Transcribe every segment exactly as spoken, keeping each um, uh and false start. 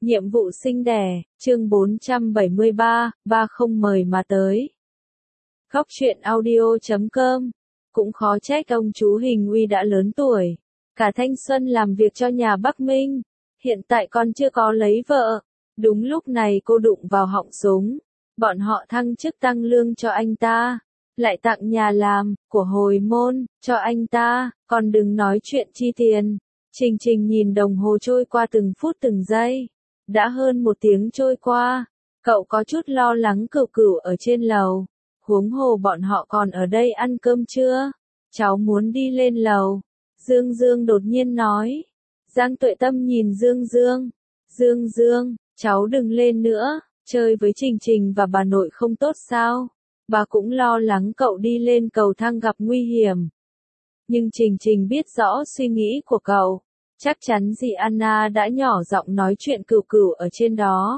Nhiệm vụ sinh đẻ, chương bốn trăm bảy mươi ba, ba không mời mà tới. Góc truyện audio chấm com. Cũng khó trách ông chú Hình Uy đã lớn tuổi. Cả thanh xuân làm việc cho nhà Bắc Minh. Hiện tại còn chưa có lấy vợ. Đúng lúc này cô đụng vào họng súng. Bọn họ thăng chức tăng lương cho anh ta. Lại tặng nhà làm, của hồi môn, cho anh ta. Còn đừng nói chuyện chi tiền. Trình Trình nhìn đồng hồ trôi qua từng phút từng giây. Đã hơn một tiếng trôi qua, cậu có chút lo lắng Cửu Cửu ở trên lầu. Huống hồ bọn họ còn ở đây ăn cơm chưa? Cháu muốn đi lên lầu. Dương Dương đột nhiên nói. Giang Tuệ Tâm nhìn Dương Dương. Dương Dương, cháu đừng lên nữa, chơi với Trình Trình và bà nội không tốt sao? Bà cũng lo lắng cậu đi lên cầu thang gặp nguy hiểm. Nhưng Trình Trình biết rõ suy nghĩ của cậu. Chắc chắn dì Anna đã nhỏ giọng nói chuyện Cửu Cửu ở trên đó.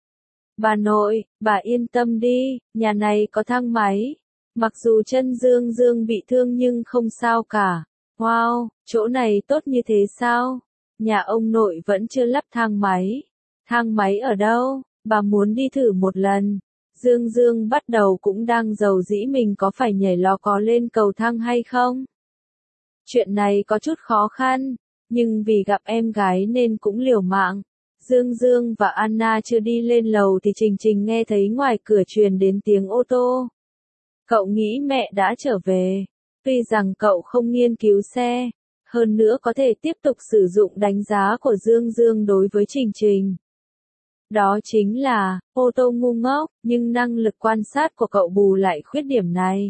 Bà nội, bà yên tâm đi, nhà này có thang máy. Mặc dù chân Dương Dương bị thương nhưng không sao cả. Wow, chỗ này tốt như thế sao? Nhà ông nội vẫn chưa lắp thang máy. Thang máy ở đâu? Bà muốn đi thử một lần. Dương Dương bắt đầu cũng đang giàu dĩ mình có phải nhảy lò cò lên cầu thang hay không? Chuyện này có chút khó khăn. Nhưng vì gặp em gái nên cũng liều mạng. Dương Dương và Anna chưa đi lên lầu thì Trình Trình nghe thấy ngoài cửa truyền đến tiếng ô tô. Cậu nghĩ mẹ đã trở về. Tuy rằng cậu không nghiên cứu xe, hơn nữa có thể tiếp tục sử dụng đánh giá của Dương Dương đối với Trình Trình. Đó chính là, ô tô ngu ngốc, nhưng năng lực quan sát của cậu bù lại khuyết điểm này.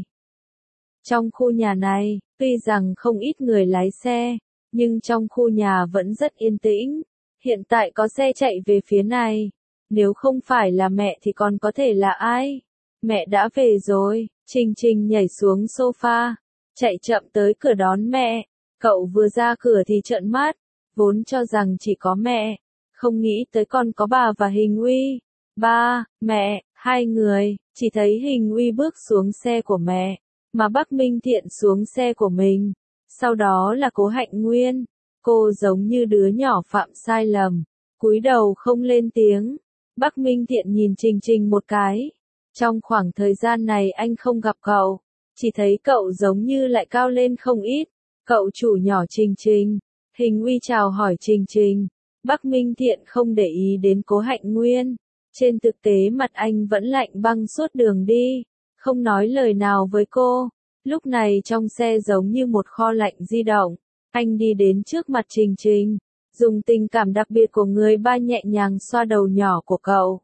Trong khu nhà này, tuy rằng không ít người lái xe, nhưng trong khu nhà vẫn rất yên tĩnh. Hiện tại có xe chạy về phía này. Nếu không phải là mẹ thì còn có thể là ai? Mẹ đã về rồi. Trình Trình nhảy xuống sofa, chạy chậm tới cửa đón mẹ. Cậu vừa ra cửa thì trợn mắt, vốn cho rằng chỉ có mẹ, không nghĩ tới còn có bà và Hình Uy. Ba, mẹ, hai người, chỉ thấy Hình Uy bước xuống xe của mẹ, mà Bắc Minh Thiện xuống xe của mình. Sau đó là Cố Hạnh Nguyên. Cô giống như đứa nhỏ phạm sai lầm, cúi đầu không lên tiếng. Bắc Minh Thiện nhìn Trình Trình một cái. Trong khoảng thời gian này anh không gặp cậu, chỉ thấy cậu giống như lại cao lên không ít. Cậu chủ nhỏ Trình Trình. Hình Uy chào hỏi Trình Trình. Bắc Minh Thiện không để ý đến Cố Hạnh Nguyên. Trên thực tế mặt anh vẫn lạnh băng suốt đường đi, không nói lời nào với cô. Lúc này trong xe giống như một kho lạnh di động. Anh đi đến trước mặt Trình Trình, dùng tình cảm đặc biệt của người ba nhẹ nhàng xoa đầu nhỏ của cậu.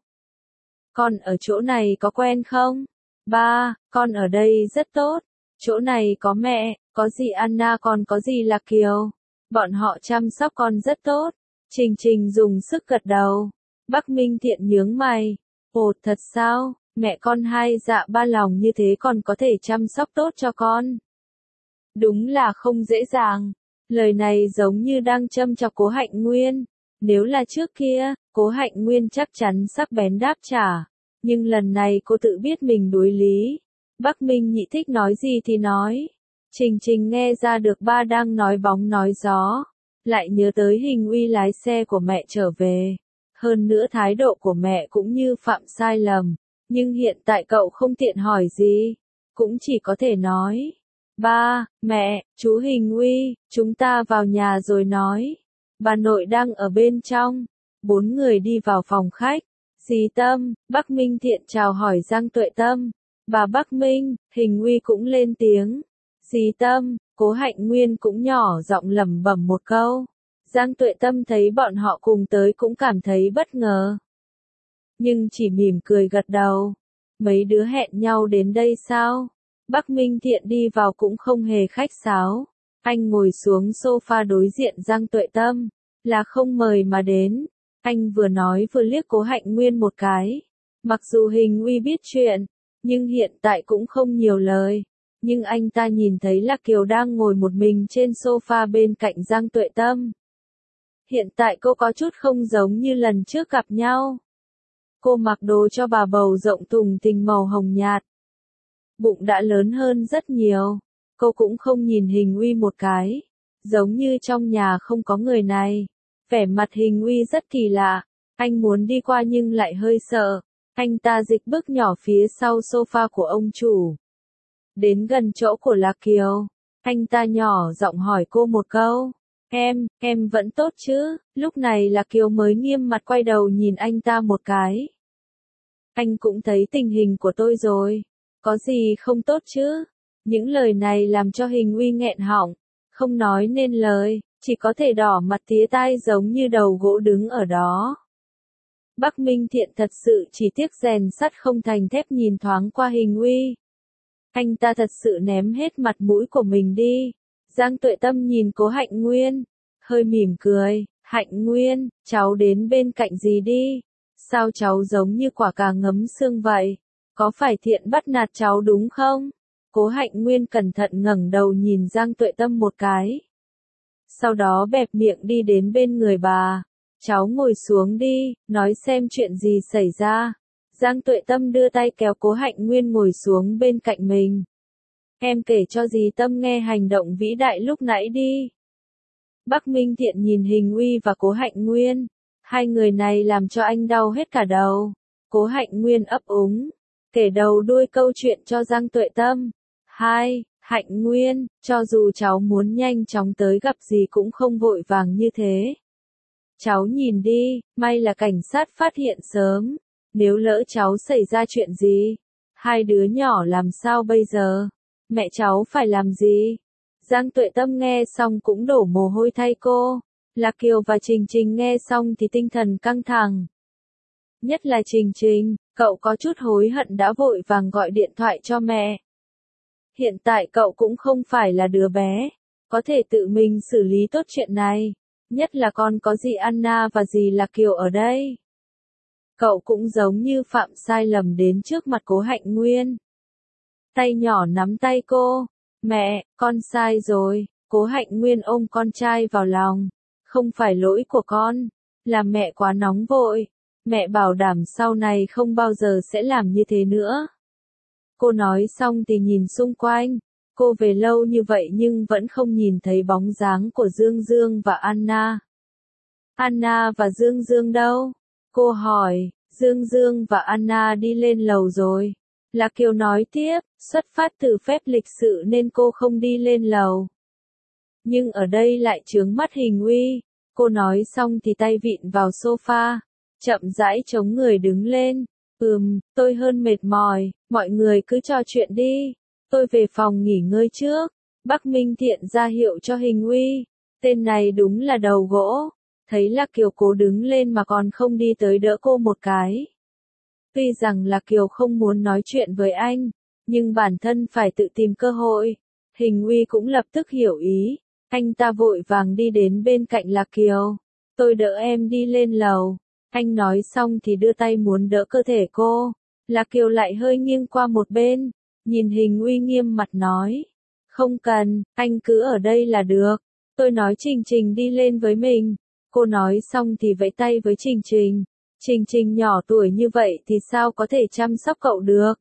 Con ở chỗ này có quen không? Ba, con ở đây rất tốt. Chỗ này có mẹ, có dì Anna còn có dì Lạc Kiều. Bọn họ chăm sóc con rất tốt. Trình Trình dùng sức gật đầu. Bắc Minh Thiện nhướng mày. Ồ, thật sao? Mẹ con hai dạ ba lòng như thế còn có thể chăm sóc tốt cho con. Đúng là không dễ dàng. Lời này giống như đang châm chọc Cố Hạnh Nguyên. Nếu là trước kia, Cố Hạnh Nguyên chắc chắn sắc bén đáp trả. Nhưng lần này cô tự biết mình đối lý. Bắc Minh Nhị thích nói gì thì nói. Trình Trình nghe ra được ba đang nói bóng nói gió. Lại nhớ tới Hình Uy lái xe của mẹ trở về. Hơn nữa thái độ của mẹ cũng như phạm sai lầm. Nhưng hiện tại cậu không tiện hỏi gì. Cũng chỉ có thể nói. Ba, mẹ, chú Hình Uy, chúng ta vào nhà rồi nói. Bà nội đang ở bên trong. Bốn người đi vào phòng khách. Dì Tâm, Bắc Minh Thiện chào hỏi Giang Tuệ Tâm. Bà Bắc Minh, Hình Uy cũng lên tiếng. Dì Tâm, Cố Hạnh Nguyên cũng nhỏ giọng lẩm bẩm một câu. Giang Tuệ Tâm thấy bọn họ cùng tới cũng cảm thấy bất ngờ. Nhưng chỉ mỉm cười gật đầu. Mấy đứa hẹn nhau đến đây sao? Bắc Minh Thiện đi vào cũng không hề khách sáo. Anh ngồi xuống sofa đối diện Giang Tuệ Tâm. Là không mời mà đến. Anh vừa nói vừa liếc Cố Hạnh Nguyên một cái. Mặc dù Hình Uy biết chuyện, nhưng hiện tại cũng không nhiều lời. Nhưng anh ta nhìn thấy Lạc Kiều đang ngồi một mình trên sofa bên cạnh Giang Tuệ Tâm. Hiện tại cô có chút không giống như lần trước gặp nhau. Cô mặc đồ cho bà bầu rộng thùng thình màu hồng nhạt. Bụng đã lớn hơn rất nhiều. Cô cũng không nhìn Hình Uy một cái. Giống như trong nhà không có người này. Vẻ mặt Hình Uy rất kỳ lạ. Anh muốn đi qua nhưng lại hơi sợ. Anh ta dịch bước nhỏ phía sau sofa của ông chủ. Đến gần chỗ của Lạc Kiều. Anh ta nhỏ giọng hỏi cô một câu. Em, em vẫn tốt chứ? Lúc này Lạc Kiều mới nghiêm mặt quay đầu nhìn anh ta một cái. Anh cũng thấy tình hình của tôi rồi. Có gì không tốt chứ? Những lời này làm cho Hình Uy nghẹn họng. Không nói nên lời, chỉ có thể đỏ mặt tía tai giống như đầu gỗ đứng ở đó. Bắc Minh Thiện thật sự chỉ tiếc rèn sắt không thành thép nhìn thoáng qua Hình Uy. Anh ta thật sự ném hết mặt mũi của mình đi. Giang Tuệ Tâm nhìn Cố Hạnh Nguyên, hơi mỉm cười. Hạnh Nguyên, cháu đến bên cạnh gì đi? Sao cháu giống như quả cà ngấm xương vậy? Có phải Thiện bắt nạt cháu đúng không? Cố Hạnh Nguyên cẩn thận ngẩng đầu nhìn Giang Tuệ Tâm một cái. Sau đó bẹp miệng đi đến bên người bà. Cháu ngồi xuống đi, nói xem chuyện gì xảy ra. Giang Tuệ Tâm đưa tay kéo Cố Hạnh Nguyên ngồi xuống bên cạnh mình. Em kể cho dì Tâm nghe hành động vĩ đại lúc nãy đi. Bắc Minh Thiện nhìn Hình Uy và Cố Hạnh Nguyên. Hai người này làm cho anh đau hết cả đầu. Cố Hạnh Nguyên ấp úng, kể đầu đuôi câu chuyện cho Giang Tuệ Tâm. Hai, Hạnh Nguyên, cho dù cháu muốn nhanh chóng tới gặp gì cũng không vội vàng như thế. Cháu nhìn đi, may là cảnh sát phát hiện sớm. Nếu lỡ cháu xảy ra chuyện gì, hai đứa nhỏ làm sao bây giờ? Mẹ cháu phải làm gì? Giang Tuệ Tâm nghe xong cũng đổ mồ hôi thay cô. Lạc Kiều và Trình Trình nghe xong thì tinh thần căng thẳng. Nhất là Trình Trình, cậu có chút hối hận đã vội vàng gọi điện thoại cho mẹ. Hiện tại cậu cũng không phải là đứa bé, có thể tự mình xử lý tốt chuyện này. Nhất là con có dì Anna và dì Lạc Kiều ở đây. Cậu cũng giống như phạm sai lầm đến trước mặt Cố Hạnh Nguyên. Tay nhỏ nắm tay cô. Mẹ, con sai rồi. Cố Hạnh Nguyên ôm con trai vào lòng. Không phải lỗi của con, là mẹ quá nóng vội. Mẹ bảo đảm sau này không bao giờ sẽ làm như thế nữa. Cô nói xong thì nhìn xung quanh. Cô về lâu như vậy nhưng vẫn không nhìn thấy bóng dáng của Dương Dương và Anna. Anna và Dương Dương đâu? Cô hỏi. Dương Dương và Anna đi lên lầu rồi. Lạc Kiều nói tiếp, xuất phát từ phép lịch sự nên cô không đi lên lầu. Nhưng ở đây lại chướng mắt Hình Uy. Cô nói xong thì tay vịn vào sofa, chậm rãi chống người đứng lên. Ừm, tôi hơn mệt mỏi, mọi người cứ trò chuyện đi. Tôi về phòng nghỉ ngơi trước. Bắc Minh Thiện ra hiệu cho Hình Uy. Tên này đúng là đầu gỗ. Thấy Lạc Kiều cố đứng lên mà còn không đi tới đỡ cô một cái. Tuy rằng Lạc Kiều không muốn nói chuyện với anh, nhưng bản thân phải tự tìm cơ hội. Hình Uy cũng lập tức hiểu ý. Anh ta vội vàng đi đến bên cạnh Lạc Kiều. Tôi đỡ em đi lên lầu. Anh nói xong thì đưa tay muốn đỡ cơ thể cô. Lạc Kiều lại hơi nghiêng qua một bên. Nhìn Hình Uy nghiêm mặt nói. Không cần, anh cứ ở đây là được. Tôi nói Trình Trình đi lên với mình. Cô nói xong thì vẫy tay với Trình Trình. Trình Trình nhỏ tuổi như vậy thì sao có thể chăm sóc cậu được.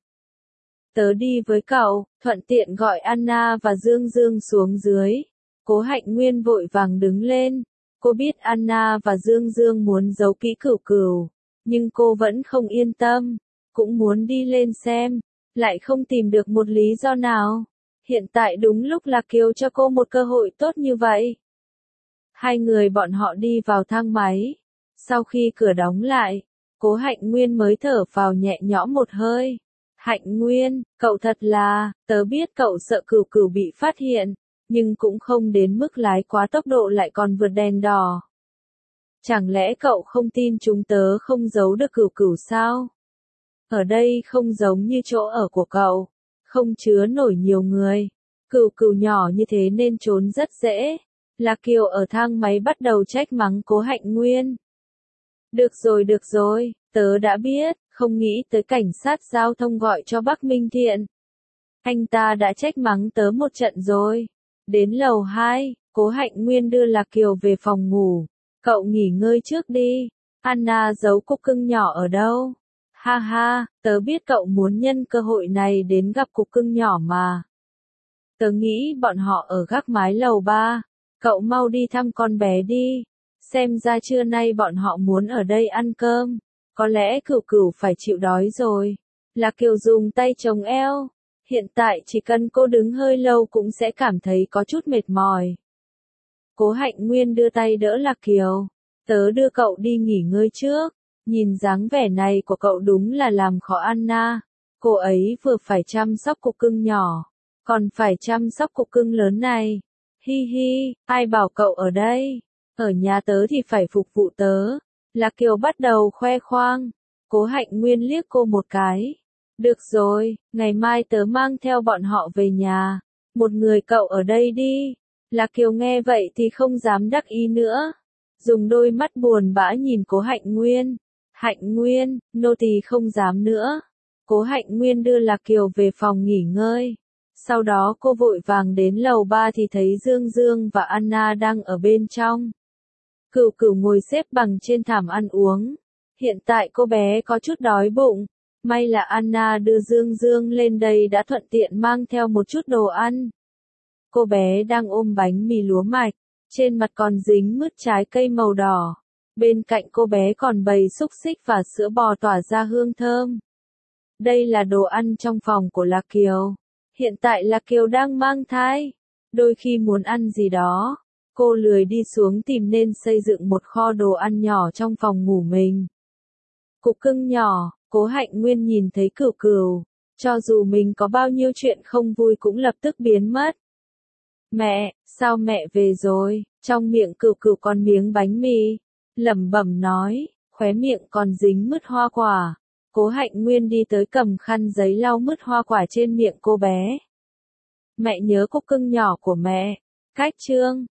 Tớ đi với cậu, thuận tiện gọi Anna và Dương Dương xuống dưới. Cố Hạnh Nguyên vội vàng đứng lên. Cô biết Anna và Dương Dương muốn giấu kỹ Cửu Cửu, nhưng cô vẫn không yên tâm, cũng muốn đi lên xem, lại không tìm được một lý do nào. Hiện tại đúng lúc Lạc Kiều cho cô một cơ hội tốt như vậy. Hai người bọn họ đi vào thang máy. Sau khi cửa đóng lại, Cố Hạnh Nguyên mới thở phào nhẹ nhõm một hơi. Hạnh Nguyên, cậu thật là, tớ biết cậu sợ Cửu Cửu bị phát hiện, nhưng cũng không đến mức lái quá tốc độ lại còn vượt đèn đỏ. Chẳng lẽ cậu không tin chúng tớ không giấu được Cửu Cửu sao? Ở đây không giống như chỗ ở của cậu, không chứa nổi nhiều người. Cửu Cửu nhỏ như thế nên trốn rất dễ. Lạc Kiều ở thang máy bắt đầu trách mắng Cố Hạnh Nguyên. Được rồi được rồi, tớ đã biết, không nghĩ tới cảnh sát giao thông gọi cho Bắc Minh Thiện. Anh ta đã trách mắng tớ một trận rồi. Đến lầu hai, Cố Hạnh Nguyên đưa Lạc Kiều về phòng ngủ. Cậu nghỉ ngơi trước đi. Anna giấu cục cưng nhỏ ở đâu? Ha ha, tớ biết cậu muốn nhân cơ hội này đến gặp cục cưng nhỏ mà. Tớ nghĩ bọn họ ở gác mái lầu ba. Cậu mau đi thăm con bé đi. xem ra trưa nay bọn họ muốn ở đây ăn cơm, có lẽ Cửu Cửu phải chịu đói rồi. Lạc Kiều dùng tay chống eo, hiện tại chỉ cần cô đứng hơi lâu cũng sẽ cảm thấy có chút mệt mỏi. Cố Hạnh Nguyên đưa tay đỡ Lạc Kiều, tớ đưa cậu đi nghỉ ngơi trước, nhìn dáng vẻ này của cậu đúng là làm khó Anna, cô ấy vừa phải chăm sóc cục cưng nhỏ, còn phải chăm sóc cục cưng lớn này. Hi hi, ai bảo cậu ở đây, ở nhà tớ thì phải phục vụ tớ. Lạc Kiều bắt đầu khoe khoang, Cố Hạnh Nguyên liếc cô một cái. Được rồi, ngày mai tớ mang theo bọn họ về nhà, một người cậu ở đây đi. Lạc Kiều nghe vậy thì không dám đắc ý nữa, dùng đôi mắt buồn bã nhìn Cố Hạnh Nguyên. Hạnh Nguyên, nô tỳ không dám nữa. Cố Hạnh Nguyên đưa Lạc Kiều về phòng nghỉ ngơi. Sau đó cô vội vàng đến lầu ba thì thấy Dương Dương và Anna đang ở bên trong. Cửu Cửu ngồi xếp bằng trên thảm ăn uống. Hiện tại cô bé có chút đói bụng. May là Anna đưa Dương Dương lên đây đã thuận tiện mang theo một chút đồ ăn. Cô bé đang ôm bánh mì lúa mạch, trên mặt còn dính mứt trái cây màu đỏ. Bên cạnh cô bé còn bày xúc xích và sữa bò tỏa ra hương thơm. Đây là đồ ăn trong phòng của Lạc Kiều. Hiện tại Lạc Kiều đang mang thai, đôi khi muốn ăn gì đó, cô lười đi xuống tìm nên xây dựng một kho đồ ăn nhỏ trong phòng ngủ mình. Cục cưng nhỏ, Cố Hạnh Nguyên nhìn thấy Cửu Cửu, cho dù mình có bao nhiêu chuyện không vui cũng lập tức biến mất. Mẹ, sao mẹ về rồi? Trong miệng Cửu Cửu còn miếng bánh mì, lẩm bẩm nói, khóe miệng còn dính mứt hoa quả. Cố Hạnh Nguyên đi tới cầm khăn giấy lau mứt hoa quả trên miệng cô bé. Mẹ nhớ cục cưng nhỏ của mẹ. Cách chương